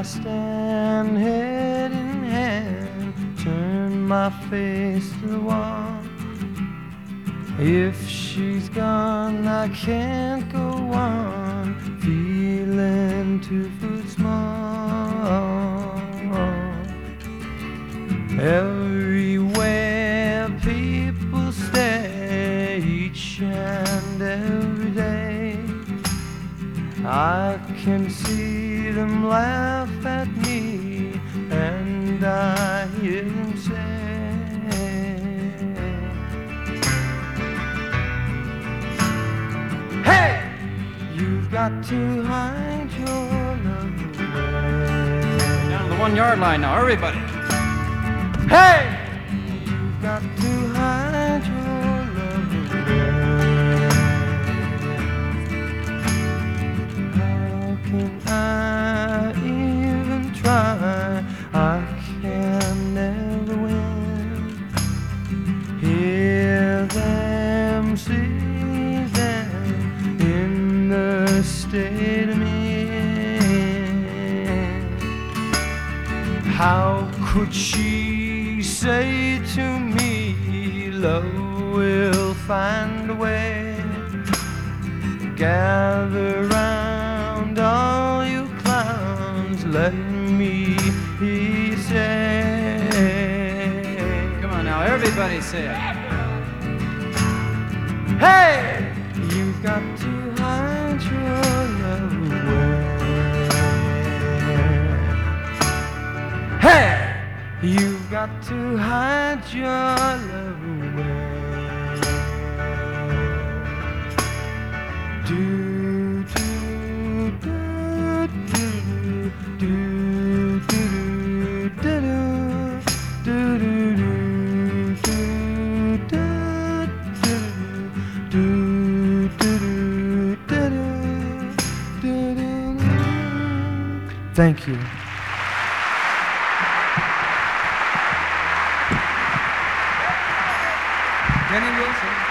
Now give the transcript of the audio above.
stand head in hand, turn my face to the wall. If she's gone, I can't go on, feeling 2 foot small. Everywhere people stare, each and every day. I can see them laugh at me, and I hear them say, hey, you've got to hide your love away. Down to the 1 yard line now, everybody. Hey, you've got to hide your love away. How can I even try? I can never win. Hear them, see them in the state I'm in. How could she say to me, love will find a way? Gather round all you clowns, let me say. Come on now, everybody say it. Hey, you've got to hide your love away. Hey, you've got to hide your love away. Do, do, do, do, do, do, do, do, Thank you. Kenny Wilson.